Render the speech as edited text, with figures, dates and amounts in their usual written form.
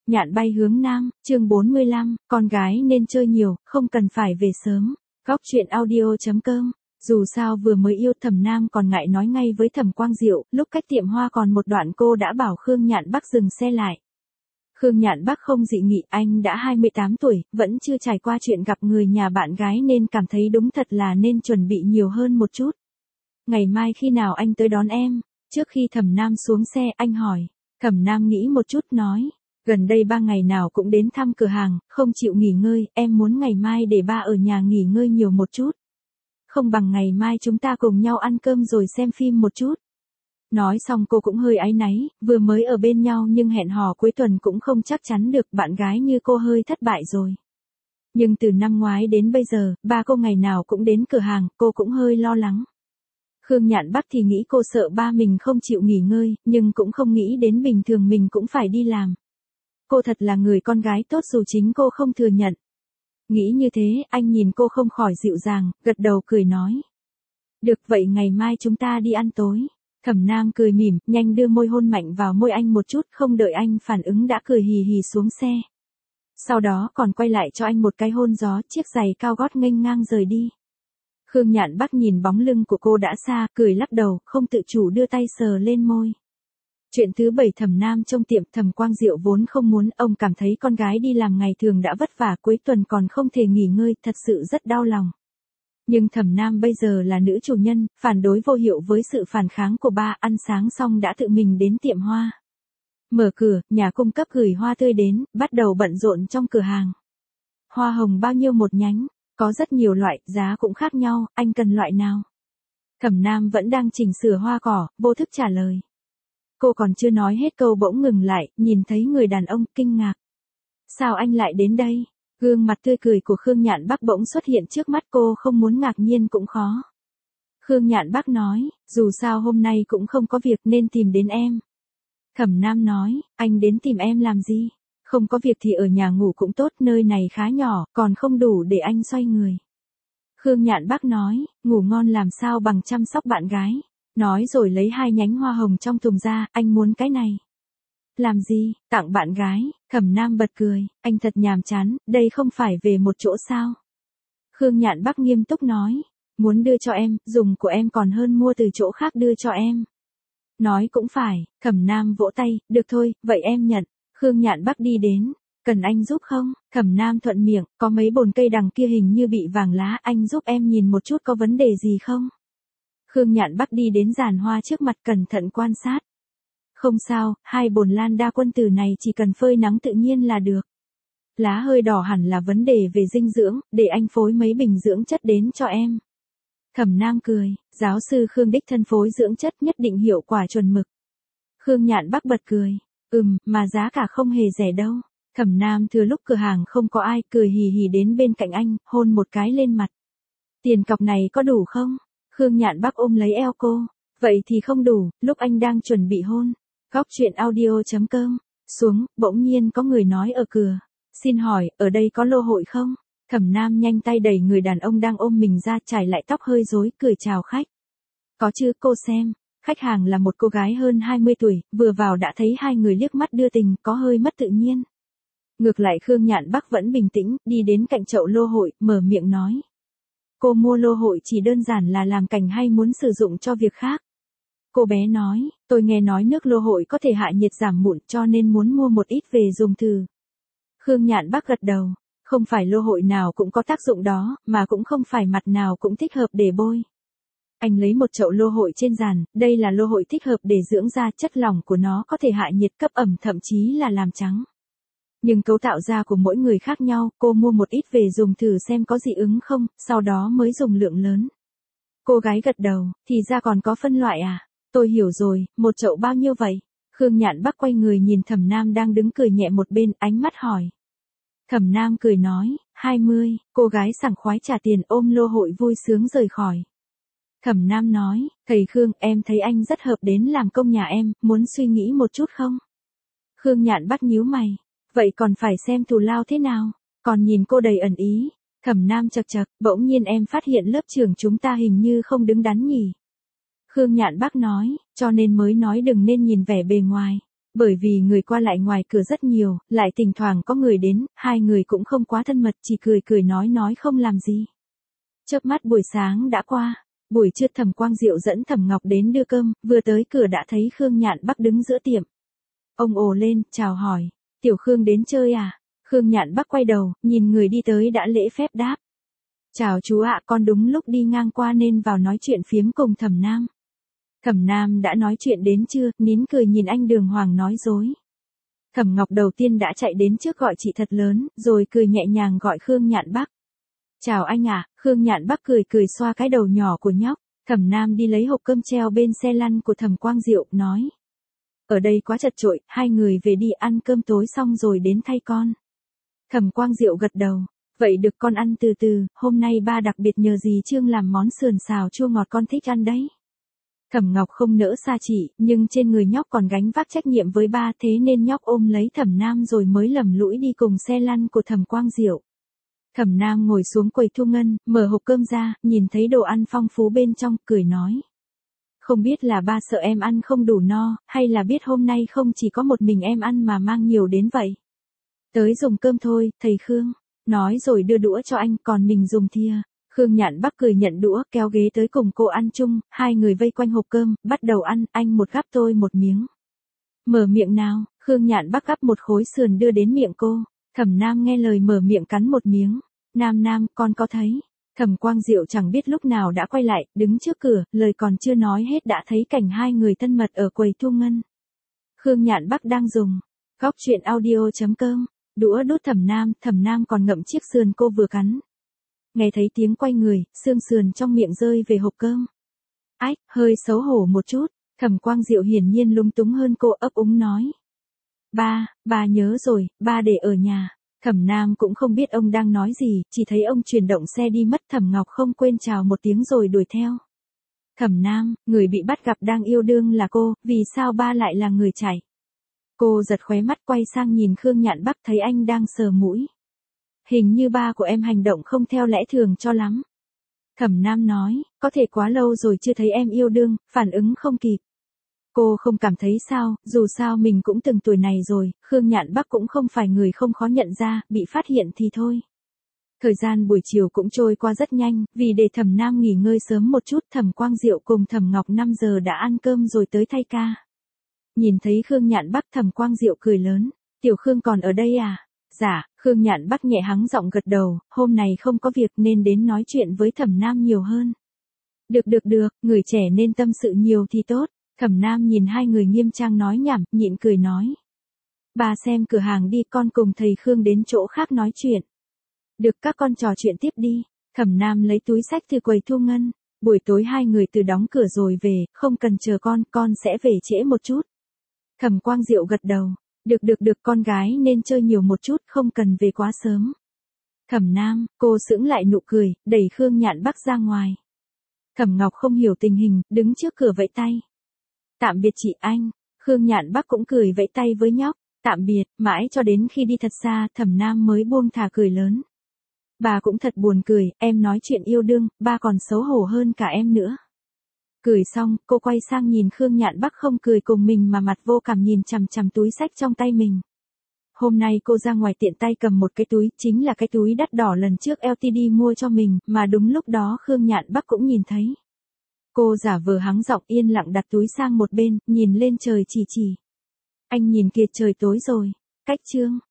Nhạn bay hướng nam, chương 45, con gái nên chơi nhiều, không cần phải về sớm. Góc chuyện audio.com. Dù sao vừa mới yêu Thẩm Nam còn ngại nói ngay với Thẩm Quang Diệu, lúc cách tiệm hoa còn một đoạn cô đã bảo Khương Nhạn Bắc dừng xe lại. Khương Nhạn Bắc không dị nghị, anh đã 28 tuổi, vẫn chưa trải qua chuyện gặp người nhà bạn gái nên cảm thấy đúng thật là nên chuẩn bị nhiều hơn một chút. Ngày mai khi nào anh tới đón em? Trước khi Thẩm Nam xuống xe, anh hỏi. Thẩm Nam nghĩ một chút nói. Gần đây 3 ngày nào cũng đến thăm cửa hàng, không chịu nghỉ ngơi, em muốn ngày mai để ba ở nhà nghỉ ngơi nhiều một chút. Không bằng ngày mai chúng ta cùng nhau ăn cơm rồi xem phim một chút. Nói xong cô cũng hơi áy náy, vừa mới ở bên nhau nhưng hẹn hò cuối tuần cũng không chắc chắn được, bạn gái như cô hơi thất bại rồi. Nhưng từ năm ngoái đến bây giờ, ba cô ngày nào cũng đến cửa hàng, cô cũng hơi lo lắng. Khương Nhạn Bắc thì nghĩ cô sợ ba mình không chịu nghỉ ngơi, nhưng cũng không nghĩ đến bình thường mình cũng phải đi làm. Cô thật là người con gái tốt dù chính cô không thừa nhận. Nghĩ như thế, anh nhìn cô không khỏi dịu dàng, gật đầu cười nói. Được vậy ngày mai chúng ta đi ăn tối. Thẩm Nam cười mỉm, nhanh đưa môi hôn mạnh vào môi anh một chút, không đợi anh phản ứng đã cười hì hì xuống xe. Sau đó còn quay lại cho anh một cái hôn gió, chiếc giày cao gót nghênh ngang rời đi. Khương Nhạn Bắc nhìn bóng lưng của cô đã xa, cười lắc đầu, không tự chủ đưa tay sờ lên môi. Chuyện thứ 7 Thẩm Nam trong tiệm. Thẩm Quang Diệu vốn không muốn, ông cảm thấy con gái đi làm ngày thường đã vất vả, cuối tuần còn không thể nghỉ ngơi, thật sự rất đau lòng. Nhưng Thẩm Nam bây giờ là nữ chủ nhân, phản đối vô hiệu với sự phản kháng của ba, ăn sáng xong đã tự mình đến tiệm hoa. Mở cửa, nhà cung cấp gửi hoa tươi đến, bắt đầu bận rộn trong cửa hàng. Hoa hồng bao nhiêu một nhánh? Có rất nhiều loại, giá cũng khác nhau, anh cần loại nào? Thẩm Nam vẫn đang chỉnh sửa hoa cỏ, vô thức trả lời. Cô còn chưa nói hết câu bỗng ngừng lại, nhìn thấy người đàn ông, kinh ngạc. Sao anh lại đến đây? Gương mặt tươi cười của Khương Nhạn Bắc bỗng xuất hiện trước mắt cô, không muốn ngạc nhiên cũng khó. Khương Nhạn Bắc nói, dù sao hôm nay cũng không có việc nên tìm đến em. Thẩm Nam nói, anh đến tìm em làm gì? Không có việc thì ở nhà ngủ cũng tốt, nơi này khá nhỏ, còn không đủ để anh xoay người. Khương Nhạn Bắc nói, ngủ ngon làm sao bằng chăm sóc bạn gái. Nói rồi lấy 2 nhánh hoa hồng trong thùng ra, anh muốn cái này. Làm gì, tặng bạn gái? Thẩm Nam bật cười, anh thật nhàm chán, đây không phải về một chỗ sao? Khương Nhạn Bắc nghiêm túc nói, muốn đưa cho em, dùng của em còn hơn mua từ chỗ khác đưa cho em. Nói cũng phải, Thẩm Nam vỗ tay, được thôi, vậy em nhận. Khương Nhạn Bắc đi đến, cần anh giúp không? Thẩm Nam thuận miệng, có mấy bồn cây đằng kia hình như bị vàng lá, anh giúp em nhìn một chút có vấn đề gì không? Khương Nhạn Bắc đi đến giàn hoa trước mặt cẩn thận quan sát. Không sao, 2 bồn lan đa quân tử này chỉ cần phơi nắng tự nhiên là được. Lá hơi đỏ hẳn là vấn đề về dinh dưỡng, để anh phối mấy bình dưỡng chất đến cho em. Thẩm Nam cười, giáo sư Khương đích thân phối dưỡng chất nhất định hiệu quả chuẩn mực. Khương Nhạn Bắc bật cười, mà giá cả không hề rẻ đâu. Thẩm Nam thừa lúc cửa hàng không có ai, cười hì hì đến bên cạnh anh, hôn một cái lên mặt. Tiền cọc này có đủ không? Khương Nhạn Bắc ôm lấy eo cô. Vậy thì không đủ, lúc anh đang chuẩn bị hôn. Góc chuyện audio.com. Xuống, bỗng nhiên có người nói ở cửa. Xin hỏi, ở đây có lô hội không? Thẩm Nam nhanh tay đẩy người đàn ông đang ôm mình ra, trải lại tóc hơi rối, cười chào khách. Có chứ, cô xem. Khách hàng là một cô gái hơn 20 tuổi, vừa vào đã thấy 2 người liếc mắt đưa tình, có hơi mất tự nhiên. Ngược lại Khương Nhạn Bắc vẫn bình tĩnh, đi đến cạnh chậu lô hội, mở miệng nói. Cô mua lô hội chỉ đơn giản là làm cảnh hay muốn sử dụng cho việc khác? Cô bé nói, tôi nghe nói nước lô hội có thể hạ nhiệt giảm mụn cho nên muốn mua một ít về dùng thử. Khương Nhạn Bắc gật đầu, không phải lô hội nào cũng có tác dụng đó, mà cũng không phải mặt nào cũng thích hợp để bôi. Anh lấy một chậu lô hội trên giàn, đây là lô hội thích hợp để dưỡng da, chất lỏng của nó có thể hạ nhiệt cấp ẩm thậm chí là làm trắng. Nhưng cấu tạo da của mỗi người khác nhau, cô mua một ít về dùng thử xem có dị ứng không, sau đó mới dùng lượng lớn. Cô gái gật đầu, thì ra còn có phân loại à? Tôi hiểu rồi, một chậu bao nhiêu vậy? Khương Nhạn Bắc quay người nhìn Thẩm Nam đang đứng cười nhẹ một bên, ánh mắt hỏi. Thẩm Nam cười nói, 20, cô gái sảng khoái trả tiền ôm lô hội vui sướng rời khỏi. Thẩm Nam nói, thầy Khương, em thấy anh rất hợp đến làm công nhà em, muốn suy nghĩ một chút không? Khương Nhạn Bắc nhíu mày, vậy còn phải xem thù lao thế nào? Còn nhìn cô đầy ẩn ý. Thẩm Nam chậc chậc, bỗng nhiên em phát hiện lớp trưởng chúng ta hình như không đứng đắn nhỉ. Khương Nhạn Bắc nói, cho nên mới nói đừng nên nhìn vẻ bề ngoài. Bởi vì người qua lại ngoài cửa rất nhiều, lại thỉnh thoảng có người đến, hai người cũng không quá thân mật, chỉ cười cười nói không làm gì. Chớp mắt buổi sáng đã qua, buổi trưa Thẩm Quang Diệu dẫn Thẩm Ngọc đến đưa cơm, vừa tới cửa đã thấy Khương Nhạn Bắc đứng giữa tiệm. Ông ồ lên, chào hỏi, Tiểu Khương đến chơi à? Khương Nhạn Bắc quay đầu, nhìn người đi tới đã lễ phép đáp. Chào chú ạ, con đúng lúc đi ngang qua nên vào nói chuyện phiếm cùng Thẩm Nam. Thẩm Nam đã nói chuyện đến chưa, nín cười nhìn anh Đường Hoàng nói dối. Thẩm Ngọc đầu tiên đã chạy đến trước gọi chị thật lớn, rồi cười nhẹ nhàng gọi Khương Nhạn Bắc. Chào anh ạ, Khương Nhạn Bắc cười cười xoa cái đầu nhỏ của nhóc. Thẩm Nam đi lấy hộp cơm treo bên xe lăn của Thẩm Quang Diệu, nói. Ở đây quá chật chội, hai người về đi ăn cơm tối xong rồi đến thay con. Thẩm Quang Diệu gật đầu. Vậy được con ăn từ từ, hôm nay ba đặc biệt nhờ dì Trương làm món sườn xào chua ngọt con thích ăn đấy. Thẩm Ngọc không nỡ xa chị, nhưng trên người nhóc còn gánh vác trách nhiệm với ba, thế nên nhóc ôm lấy Thẩm Nam rồi mới lầm lũi đi cùng xe lăn của Thẩm Quang Diệu. Thẩm Nam ngồi xuống quầy thu ngân, mở hộp cơm ra, nhìn thấy đồ ăn phong phú bên trong, cười nói. Không biết là ba sợ em ăn không đủ no, hay là biết hôm nay không chỉ có một mình em ăn mà mang nhiều đến vậy. Tới dùng cơm thôi, thầy Khương. Nói rồi đưa đũa cho anh, còn mình dùng thìa. Khương Nhạn Bắc cười nhận đũa, kéo ghế tới cùng cô ăn chung, hai người vây quanh hộp cơm, bắt đầu ăn, anh một gắp tôi một miếng. Mở miệng nào, Khương Nhạn Bắc gắp một khối sườn đưa đến miệng cô. Thẩm Nam nghe lời mở miệng cắn một miếng. Nam, con có thấy. Thẩm Quang Diệu chẳng biết lúc nào đã quay lại, đứng trước cửa, lời còn chưa nói hết đã thấy cảnh hai người thân mật ở quầy thu ngân. Khương Nhạn Bắc đang dùng góc truyện audio.com, đũa đút Thẩm Nam còn ngậm chiếc sườn cô vừa cắn. Nghe thấy tiếng quay người, xương sườn trong miệng rơi về hộp cơm. Ách, hơi xấu hổ một chút, Thẩm Quang Diệu hiển nhiên lúng túng hơn cô, ấp úng nói. Ba nhớ rồi, ba để ở nhà. Thẩm Nam cũng không biết ông đang nói gì, chỉ thấy ông chuyển động xe đi mất. Thẩm Ngọc không quên chào một tiếng rồi đuổi theo. Thẩm Nam, người bị bắt gặp đang yêu đương là cô, vì sao ba lại là người chạy? Cô giật khóe mắt quay sang nhìn Khương Nhạn Bắc, thấy anh đang sờ mũi. Hình như ba của em hành động không theo lẽ thường cho lắm. Thẩm Nam nói, có thể quá lâu rồi chưa thấy em yêu đương, phản ứng không kịp. Cô không cảm thấy sao, dù sao mình cũng từng tuổi này rồi, Khương Nhạn Bắc cũng không phải người không khó nhận ra, bị phát hiện thì thôi. Thời gian buổi chiều cũng trôi qua rất nhanh, vì để Thẩm Nam nghỉ ngơi sớm một chút, Thẩm Quang Diệu cùng Thẩm Ngọc 5 giờ đã ăn cơm rồi tới thay ca. Nhìn thấy Khương Nhạn Bắc, Thẩm Quang Diệu cười lớn, Tiểu Khương còn ở đây à? Dạ, Khương Nhạn Bắc nhẹ hắng giọng gật đầu, hôm nay không có việc nên đến nói chuyện với Thẩm Nam nhiều hơn. Được, người trẻ nên tâm sự nhiều thì tốt. Thẩm Nam nhìn hai người nghiêm trang nói nhảm, nhịn cười nói. Bà xem cửa hàng đi, con cùng thầy Khương đến chỗ khác nói chuyện. Được, các con trò chuyện tiếp đi. Thẩm Nam lấy túi xách từ quầy thu ngân. Buổi tối hai người từ đóng cửa rồi về, không cần chờ con sẽ về trễ một chút. Thẩm Quang Diệu gật đầu. Được, con gái nên chơi nhiều một chút, không cần về quá sớm. Thẩm Nam, cô sững lại nụ cười, đẩy Khương Nhạn Bắc ra ngoài. Thẩm Ngọc không hiểu tình hình, đứng trước cửa vẫy tay. Tạm biệt chị anh. Khương Nhạn Bắc cũng cười vẫy tay với nhóc. Tạm biệt, mãi cho đến khi đi thật xa, Thẩm Nam mới buông thả cười lớn. Bà cũng thật buồn cười, em nói chuyện yêu đương, ba còn xấu hổ hơn cả em nữa. Cười xong, cô quay sang nhìn Khương Nhạn Bắc không cười cùng mình mà mặt vô cảm nhìn chằm chằm túi xách trong tay mình. Hôm nay cô ra ngoài tiện tay cầm một cái túi, chính là cái túi đắt đỏ lần trước LTD mua cho mình, mà đúng lúc đó Khương Nhạn Bắc cũng nhìn thấy. Cô giả vờ hắng giọng yên lặng đặt túi sang một bên, nhìn lên trời chỉ. Anh nhìn kìa, trời tối rồi. Cách chương.